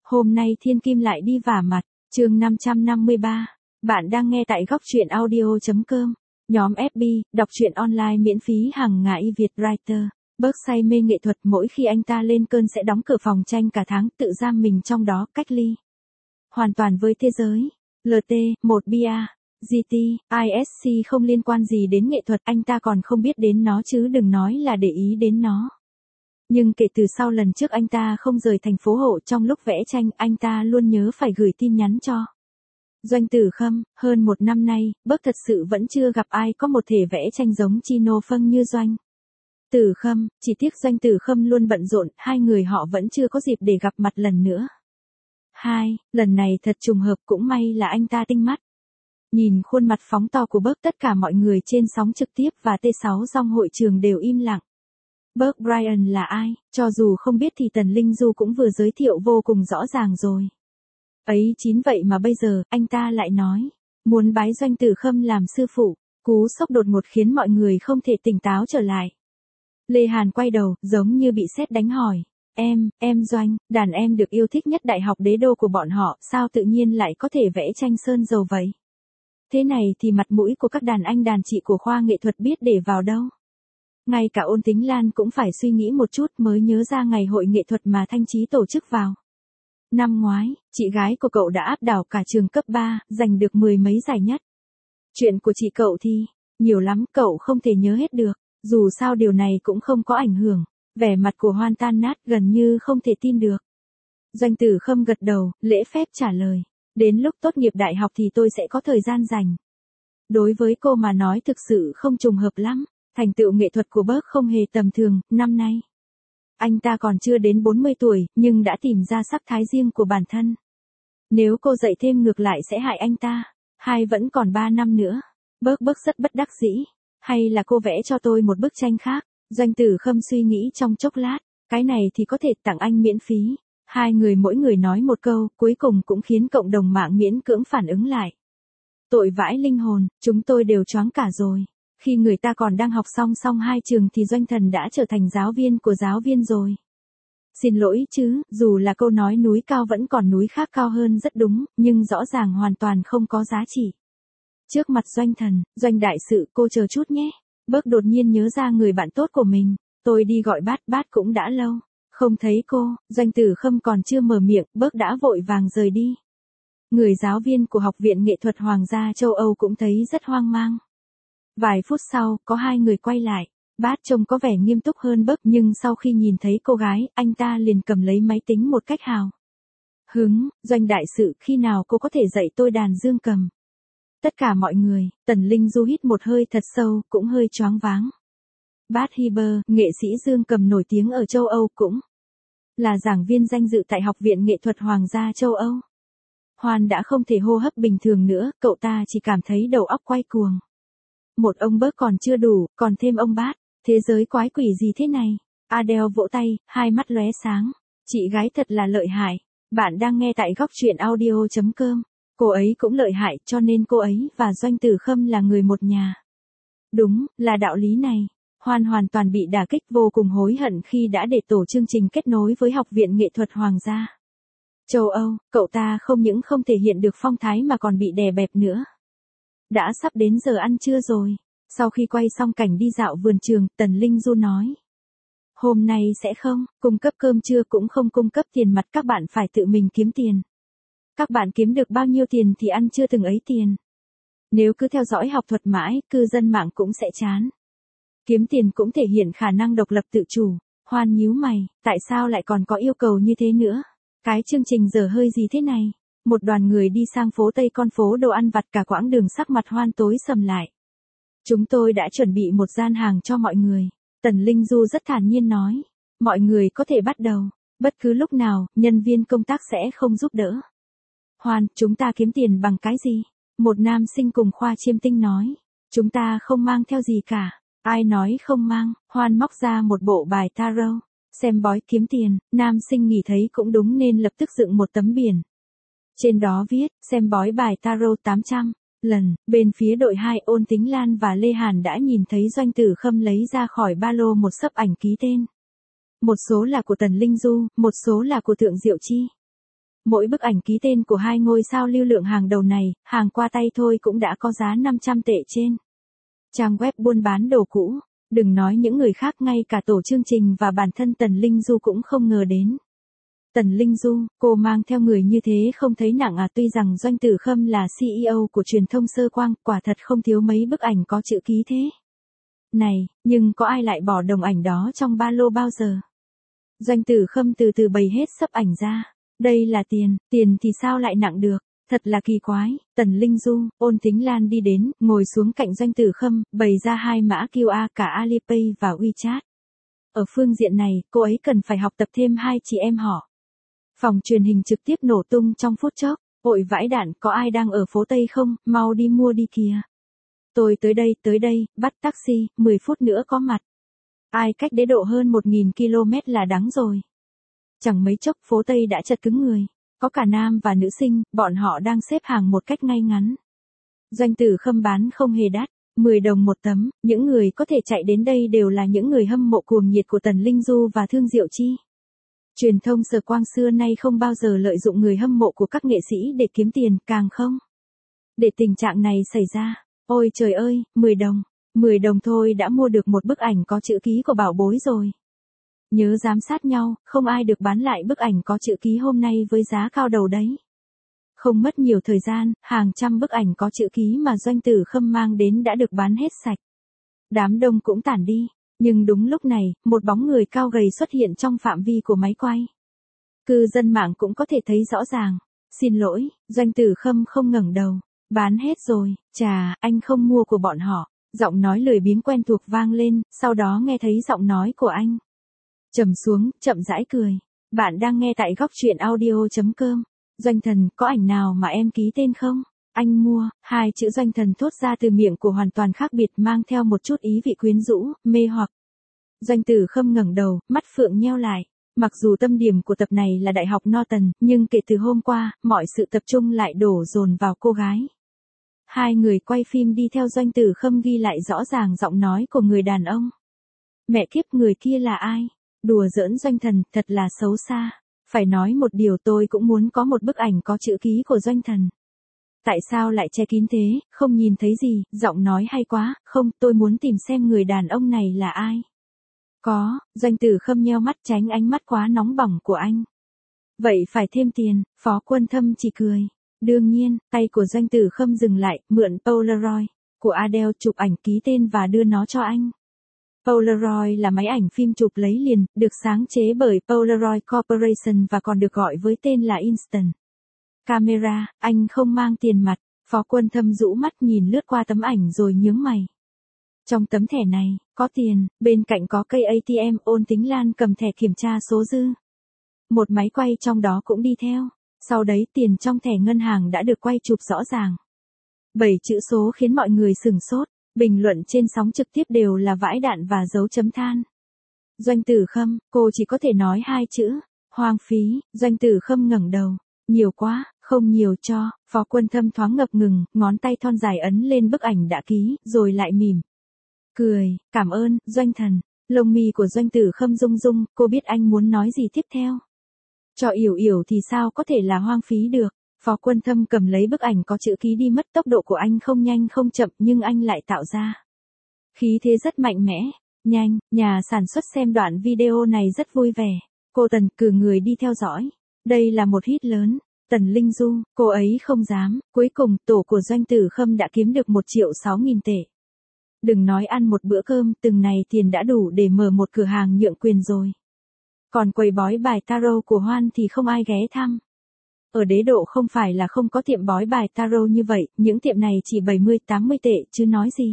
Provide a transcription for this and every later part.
Hôm nay Thiên Kim lại đi vả mặt, chương 553. Bạn đang nghe tại góc truyện audio.com. Nhóm FB, đọc truyện online miễn phí hàng ngày Việt Writer. Bớt say mê nghệ thuật, mỗi khi anh ta lên cơn sẽ đóng cửa phòng tranh cả tháng, tự giam mình trong đó, cách ly hoàn toàn với thế giới. LT, 1 bia, GT, ISC không liên quan gì đến nghệ thuật, anh ta còn không biết đến nó chứ đừng nói là để ý đến nó. Nhưng kể từ sau lần trước anh ta không rời thành phố Hộ, trong lúc vẽ tranh anh ta luôn nhớ phải gửi tin nhắn cho Doanh Tử Khâm. Hơn một năm nay, Bớt thật sự vẫn chưa gặp ai có một thể vẽ tranh giống Chino Phân như Doanh Tử Khâm, chỉ tiếc Doanh Tử Khâm luôn bận rộn, hai người họ vẫn chưa có dịp để gặp mặt lần nữa. Lần này thật trùng hợp, cũng may là anh ta tinh mắt. Nhìn khuôn mặt phóng to của Bớt, tất cả mọi người trên sóng trực tiếp và T6 trong hội trường đều im lặng. Bớt Brian là ai? Cho dù không biết thì Tần Linh Du cũng vừa giới thiệu vô cùng rõ ràng rồi. Ấy chính vậy mà bây giờ, anh ta lại nói muốn bái Doanh Tử Khâm làm sư phụ. Cú sốc đột ngột khiến mọi người không thể tỉnh táo trở lại. Lê Hàn quay đầu, giống như bị sét đánh hỏi. Em Doanh, đàn em được yêu thích nhất đại học đế đô của bọn họ, sao tự nhiên lại có thể vẽ tranh sơn dầu vậy? Thế này thì mặt mũi của các đàn anh đàn chị của khoa nghệ thuật biết để vào đâu? Ngay cả Ôn Tính Lan cũng phải suy nghĩ một chút mới nhớ ra ngày hội nghệ thuật mà Thanh Chí tổ chức vào năm ngoái, chị gái của cậu đã áp đảo cả trường cấp 3, giành được 10 mấy giải nhất. Chuyện của chị cậu thì nhiều lắm, cậu không thể nhớ hết được. Dù sao điều này cũng không có ảnh hưởng. Vẻ mặt của Hoan tan nát, gần như không thể tin được. Doanh Tử Khâm gật đầu, lễ phép trả lời. Đến lúc tốt nghiệp đại học thì tôi sẽ có thời gian rảnh. Đối với cô mà nói thực sự không trùng hợp lắm. Thành tựu nghệ thuật của Bớt không hề tầm thường, năm nay anh ta còn chưa đến 40 tuổi, nhưng đã tìm ra sắc thái riêng của bản thân. Nếu cô dạy thêm ngược lại sẽ hại anh ta. Vẫn còn 3 năm nữa. Bớt rất bất đắc dĩ. Hay là cô vẽ cho tôi một bức tranh khác? Doanh Tử Khâm suy nghĩ trong chốc lát. Cái này thì có thể tặng anh miễn phí. Hai người mỗi người nói một câu, cuối cùng cũng khiến cộng đồng mạng miễn cưỡng phản ứng lại. Tội vãi linh hồn, chúng tôi đều choáng cả rồi. Khi người ta còn đang học song hai trường thì Doanh Thần đã trở thành giáo viên của giáo viên rồi. Xin lỗi chứ, dù là câu nói núi cao vẫn còn núi khác cao hơn rất đúng, nhưng rõ ràng hoàn toàn không có giá trị. Trước mặt Doanh Thần, Doanh đại sự, cô chờ chút nhé. Bớt đột nhiên nhớ ra người bạn tốt của mình. Tôi đi gọi bát cũng đã lâu. Không thấy cô. Doanh Tử Khâm còn chưa mở miệng, Bớt đã vội vàng rời đi. Người giáo viên của Học viện Nghệ thuật Hoàng gia châu Âu cũng thấy rất hoang mang. Vài phút sau, có hai người quay lại. Bát trông có vẻ nghiêm túc hơn Bớt, nhưng sau khi nhìn thấy cô gái, anh ta liền cầm lấy máy tính một cách hào hứng. Doanh đại sự, khi nào cô có thể dạy tôi đàn dương cầm? Tất cả mọi người, Tần Linh Du hít một hơi thật sâu, cũng hơi choáng váng. Bát Hiber, nghệ sĩ dương cầm nổi tiếng ở châu Âu, cũng là giảng viên danh dự tại Học viện Nghệ thuật Hoàng gia châu Âu. Hoan đã không thể hô hấp bình thường nữa, cậu ta chỉ cảm thấy đầu óc quay cuồng. Một ông Bớt còn chưa đủ, còn thêm ông Bát. Thế giới quái quỷ gì thế này? Adele vỗ tay, hai mắt lóe sáng. Chị gái thật là lợi hại. Bạn đang nghe tại góc truyện audio.com. Cô ấy cũng lợi hại, cho nên cô ấy và Doanh Tử Khâm là người một nhà. Đúng, là đạo lý này. Hoan hoàn toàn bị đả kích, vô cùng hối hận khi đã để tổ chương trình kết nối với Học viện Nghệ thuật Hoàng gia châu Âu. Cậu ta không những không thể hiện được phong thái mà còn bị đè bẹp nữa. Đã sắp đến giờ ăn trưa rồi. Sau khi quay xong cảnh đi dạo vườn trường, Tần Linh Du nói. Hôm nay sẽ không cung cấp cơm trưa, cũng không cung cấp tiền mặt, các bạn phải tự mình kiếm tiền. Các bạn kiếm được bao nhiêu tiền thì ăn chưa từng ấy tiền. Nếu cứ theo dõi học thuật mãi, cư dân mạng cũng sẽ chán. Kiếm tiền cũng thể hiện khả năng độc lập tự chủ. Hoan nhíu mày, tại sao lại còn có yêu cầu như thế nữa? Cái chương trình dở hơi gì thế này? Một đoàn người đi sang phố Tây, con phố đồ ăn vặt, cả quãng đường sắc mặt Hoan tối sầm lại. Chúng tôi đã chuẩn bị một gian hàng cho mọi người. Tần Linh Du rất thản nhiên nói. Mọi người có thể bắt đầu. Bất cứ lúc nào, nhân viên công tác sẽ không giúp đỡ. Hoan, chúng ta kiếm tiền bằng cái gì? Một nam sinh cùng khoa chiêm tinh nói. Chúng ta không mang theo gì cả. Ai nói không mang? Hoan móc ra một bộ bài tarot. Xem bói kiếm tiền. Nam sinh nghĩ thấy cũng đúng nên lập tức dựng một tấm biển. Trên đó viết, xem bói bài tarot 800 lần. Bên phía đội 2, Ôn Tính Lan và Lê Hàn đã nhìn thấy Doanh Tử Khâm lấy ra khỏi ba lô một xấp ảnh ký tên. Một số là của Tần Linh Du, một số là của Thượng Diệu Chi. Mỗi bức ảnh ký tên của hai ngôi sao lưu lượng hàng đầu này, hàng qua tay thôi cũng đã có giá 500 tệ trên. Trang web buôn bán đồ cũ, đừng nói những người khác, ngay cả tổ chương trình và bản thân Tần Linh Du cũng không ngờ đến. Tần Linh Du, cô mang theo người như thế không thấy nặng à? Tuy rằng Doanh Tử Khâm là CEO của truyền thông Sơ Quang, quả thật không thiếu mấy bức ảnh có chữ ký thế này, nhưng có ai lại bỏ đồng ảnh đó trong ba lô bao giờ? Doanh Tử Khâm từ từ bày hết xấp ảnh ra. Đây là tiền, tiền thì sao lại nặng được? Thật là kỳ quái. Tần Linh Du, Ôn Tính Lan đi đến, ngồi xuống cạnh Doanh Tử Khâm, bày ra hai mã QR cả Alipay và WeChat. Ở phương diện này, cô ấy cần phải học tập thêm hai chị em họ. Phòng truyền hình trực tiếp nổ tung trong phút chốc. Ôi vãi đạn, có ai đang ở phố Tây không? Mau đi mua đi kìa. Tôi tới đây, bắt taxi, 10 phút nữa có mặt. Ai cách đế độ hơn 1.000 km là đáng rồi. Chẳng mấy chốc phố Tây đã chật cứng người. Có cả nam và nữ sinh, bọn họ đang xếp hàng một cách ngay ngắn. Doanh Tử Khâm bán không hề đắt, 10 đồng một tấm, những người có thể chạy đến đây đều là những người hâm mộ cuồng nhiệt của Tần Linh Du và Thương Diệu Chi. Truyền thông Sở Quang xưa nay không bao giờ lợi dụng người hâm mộ của các nghệ sĩ để kiếm tiền, càng không để tình trạng này xảy ra. Ôi trời ơi, 10 đồng thôi đã mua được một bức ảnh có chữ ký của bảo bối rồi. Nhớ giám sát nhau, không ai được bán lại bức ảnh có chữ ký hôm nay với giá cao đầu đấy. Không mất nhiều thời gian, hàng trăm bức ảnh có chữ ký mà Doanh Tử Khâm mang đến đã được bán hết sạch. Đám đông cũng tản đi, nhưng đúng lúc này, một bóng người cao gầy xuất hiện trong phạm vi của máy quay. Cư dân mạng cũng có thể thấy rõ ràng. Xin lỗi, Doanh Tử Khâm không ngẩng đầu. Bán hết rồi, chà, anh không mua của bọn họ. Giọng nói lười biếng quen thuộc vang lên, sau đó nghe thấy giọng nói của anh. Trầm xuống, chậm rãi cười. Bạn đang nghe tại góc truyện audio.com. Doanh Thần, có ảnh nào mà em ký tên không? Anh mua. Hai chữ Doanh Thần thốt ra từ miệng của hoàn toàn khác biệt, mang theo một chút ý vị quyến rũ, mê hoặc. Doanh Tử Khâm ngẩng đầu, mắt phượng nheo lại. Mặc dù tâm điểm của tập này là Đại học Norton, nhưng kể từ hôm qua, mọi sự tập trung lại đổ dồn vào cô gái. Hai người quay phim đi theo Doanh Tử Khâm ghi lại rõ ràng giọng nói của người đàn ông. Mẹ kiếp, người kia là ai? Đùa giỡn Doanh Thần, thật là xấu xa. Phải nói một điều, tôi cũng muốn có một bức ảnh có chữ ký của Doanh Thần. Tại sao lại che kín thế, không nhìn thấy gì? Giọng nói hay quá, không, tôi muốn tìm xem người đàn ông này là ai. Có, Doanh Tử Khâm nheo mắt tránh ánh mắt quá nóng bỏng của anh. Vậy phải thêm tiền, Phó Quân Thâm chỉ cười. Đương nhiên, tay của Doanh Tử Khâm dừng lại, mượn Polaroid của Adele chụp ảnh ký tên và đưa nó cho anh. Polaroid là máy ảnh phim chụp lấy liền, được sáng chế bởi Polaroid Corporation và còn được gọi với tên là Instant Camera. Anh không mang tiền mặt. Phó Quân Thâm rũ mắt nhìn lướt qua tấm ảnh rồi nhướng mày. Trong tấm thẻ này, có tiền, bên cạnh có cây ATM. Ôn Tính Lan cầm thẻ kiểm tra số dư. Một máy quay trong đó cũng đi theo. Sau đấy tiền trong thẻ ngân hàng đã được quay chụp rõ ràng. 7 chữ số khiến mọi người sửng sốt. Bình luận trên sóng trực tiếp đều là vãi đạn và dấu chấm than. Doanh Tử Khâm, cô chỉ có thể nói hai chữ. Hoang phí. Doanh Tử Khâm ngẩng đầu. Nhiều quá, không nhiều cho. Phó Quân Thâm thoáng ngập ngừng, ngón tay thon dài ấn lên bức ảnh đã ký, rồi lại mỉm cười. Cảm ơn, Doanh Thần. Lông mi của Doanh Tử Khâm rung rung, cô biết anh muốn nói gì tiếp theo. Cho yểu yểu thì sao có thể là hoang phí được. Phó Quân Thâm cầm lấy bức ảnh có chữ ký đi mất. Tốc độ của anh không nhanh không chậm, nhưng anh lại tạo ra khí thế rất mạnh mẽ. Nhanh, nhà sản xuất xem đoạn video này rất vui vẻ. Cô Tần cử người đi theo dõi. Đây là một hit lớn. Tần Linh Du, cô ấy không dám. Cuối cùng, tổ của Doanh Tử Khâm đã kiếm được 1.600.000 tệ. Đừng nói ăn một bữa cơm, từng này tiền đã đủ để mở một cửa hàng nhượng quyền rồi. Còn quầy bói bài tarot của Hoan thì không ai ghé thăm. Ở đế độ không phải là không có tiệm bói bài tarot như vậy, những tiệm này chỉ 70-80 tệ chứ nói gì.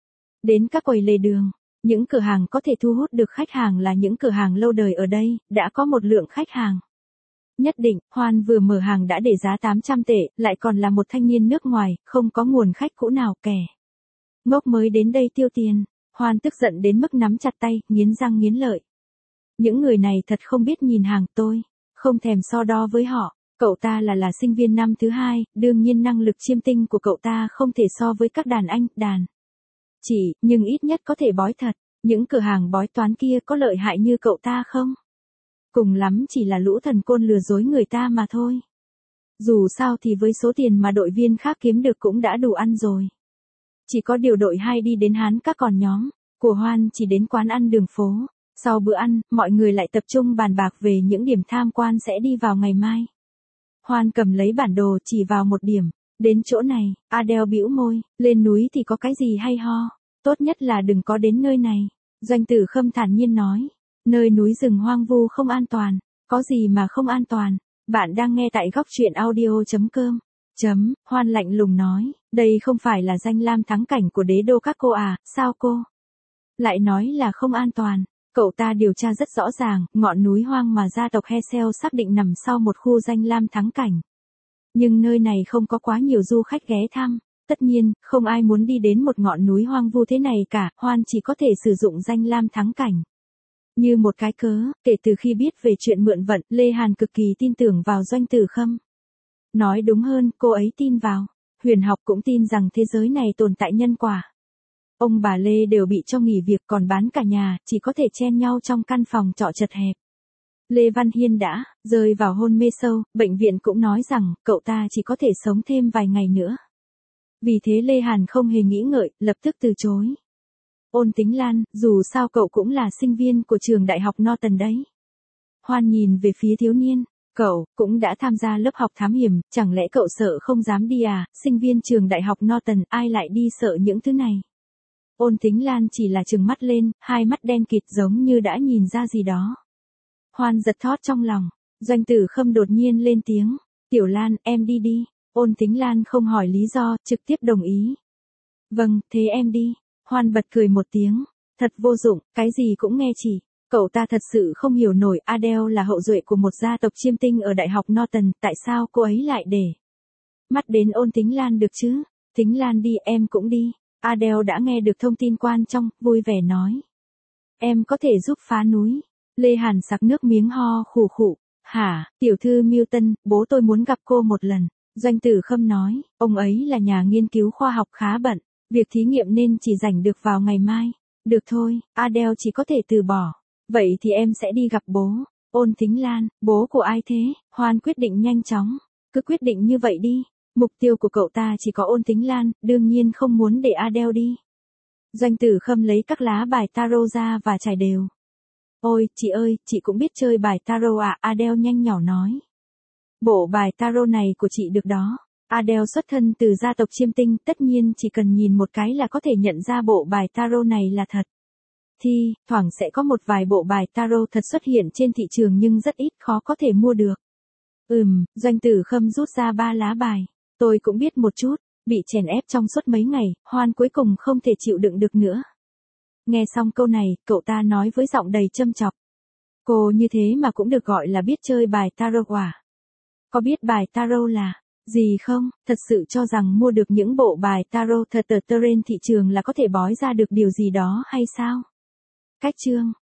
Đến các quầy lề đường, những cửa hàng có thể thu hút được khách hàng là những cửa hàng lâu đời ở đây, đã có một lượng khách hàng nhất định. Hoan vừa mở hàng đã để giá 800 tệ, lại còn là một thanh niên nước ngoài, không có nguồn khách cũ nào, kẻ ngốc mới đến đây tiêu tiền. Hoan tức giận đến mức nắm chặt tay, nghiến răng nghiến lợi. Những người này thật không biết nhìn hàng, tôi không thèm so đo với họ. Cậu ta là sinh viên năm thứ 2, đương nhiên năng lực chiêm tinh của cậu ta không thể so với các đàn anh, đàn chị, nhưng ít nhất có thể bói thật. Những cửa hàng bói toán kia có lợi hại như cậu ta không? Cùng lắm chỉ là lũ thần côn lừa dối người ta mà thôi. Dù sao thì với số tiền mà đội viên khác kiếm được cũng đã đủ ăn rồi. Chỉ có điều đội 2 đi đến Hán Các, còn nhóm của Hoan chỉ đến quán ăn đường phố. Sau bữa ăn, mọi người lại tập trung bàn bạc về những điểm tham quan sẽ đi vào ngày mai. Hoan cầm lấy bản đồ chỉ vào một điểm. Đến chỗ này, Adele bĩu môi, lên núi thì có cái gì hay ho. Tốt nhất là đừng có đến nơi này. Doanh Tử Khâm thản nhiên nói. Nơi núi rừng hoang vu không an toàn. Có gì mà không an toàn. Bạn đang nghe tại góc truyện audio.com. Hoan lạnh lùng nói. Đây không phải là danh lam thắng cảnh của đế đô các cô à, sao cô lại nói là không an toàn. Cậu ta điều tra rất rõ ràng, ngọn núi hoang mà gia tộc Hesel xác định nằm sau một khu danh lam thắng cảnh. Nhưng nơi này không có quá nhiều du khách ghé thăm. Tất nhiên, không ai muốn đi đến một ngọn núi hoang vu thế này cả, Hoan chỉ có thể sử dụng danh lam thắng cảnh như một cái cớ. Kể từ khi biết về chuyện mượn vận, Lê Hàn cực kỳ tin tưởng vào Doanh Tử Khâm. Nói đúng hơn, cô ấy tin vào huyền học, cũng tin rằng thế giới này tồn tại nhân quả. Ông bà Lê đều bị cho nghỉ việc, còn bán cả nhà, chỉ có thể chen nhau trong căn phòng trọ chật hẹp. Lê Văn Hiên đã rơi vào hôn mê sâu, bệnh viện cũng nói rằng cậu ta chỉ có thể sống thêm vài ngày nữa. Vì thế Lê Hàn không hề nghĩ ngợi, lập tức từ chối. Ôn Tính Lan, dù sao cậu cũng là sinh viên của trường đại học Norton đấy. Hoan nhìn về phía thiếu niên. Cậu cũng đã tham gia lớp học thám hiểm, chẳng lẽ cậu sợ không dám đi à? Sinh viên trường đại học Norton, ai lại đi sợ những thứ này? Ôn Tính Lan chỉ là trừng mắt lên, hai mắt đen kịt giống như đã nhìn ra gì đó. Hoan giật thót trong lòng. Doanh Tử Khâm đột nhiên lên tiếng. Tiểu Lan, em đi đi. Ôn Tính Lan không hỏi lý do, trực tiếp đồng ý. Vâng, thế em đi. Hoan bật cười một tiếng. Thật vô dụng, cái gì cũng nghe chỉ. Cậu ta thật sự không hiểu nổi, Adele là hậu duệ của một gia tộc chiêm tinh ở Đại học Norton, tại sao cô ấy lại để mắt đến Ôn Tính Lan được chứ? Tính Lan đi, em cũng đi. Adele đã nghe được thông tin quan trọng, vui vẻ nói. Em có thể giúp phá núi. Lê Hàn sặc nước miếng ho khủ khụ. Hả, tiểu thư Milton, bố tôi muốn gặp cô một lần. Doanh Tử Khâm nói, ông ấy là nhà nghiên cứu khoa học khá bận. Việc thí nghiệm nên chỉ rảnh được vào ngày mai. Được thôi, Adele chỉ có thể từ bỏ. Vậy thì em sẽ đi gặp bố. Ôn Tính Lan, bố của ai thế? Hoan quyết định nhanh chóng. Cứ quyết định như vậy đi. Mục tiêu của cậu ta chỉ có Ôn Tính Lan, đương nhiên không muốn để Adele đi. Doanh Tử Khâm lấy các lá bài tarot ra và trải đều. Ôi, chị ơi, chị cũng biết chơi bài tarot à? Adele nhanh nhỏ nói. Bộ bài tarot này của chị được đó. Adele xuất thân từ gia tộc chiêm tinh, tất nhiên chỉ cần nhìn một cái là có thể nhận ra bộ bài tarot này là thật. Thoảng sẽ có một vài bộ bài tarot thật xuất hiện trên thị trường nhưng rất ít, khó có thể mua được. Doanh Tử Khâm rút ra 3 lá bài. Tôi cũng biết một chút, bị chèn ép trong suốt mấy ngày, Hoan cuối cùng không thể chịu đựng được nữa. Nghe xong câu này, cậu ta nói với giọng đầy châm chọc. Cô như thế mà cũng được gọi là biết chơi bài tarot à? Có biết bài tarot là gì không? Thật sự cho rằng mua được những bộ bài tarot thật trên thị trường là có thể bói ra được điều gì đó hay sao? Cách chương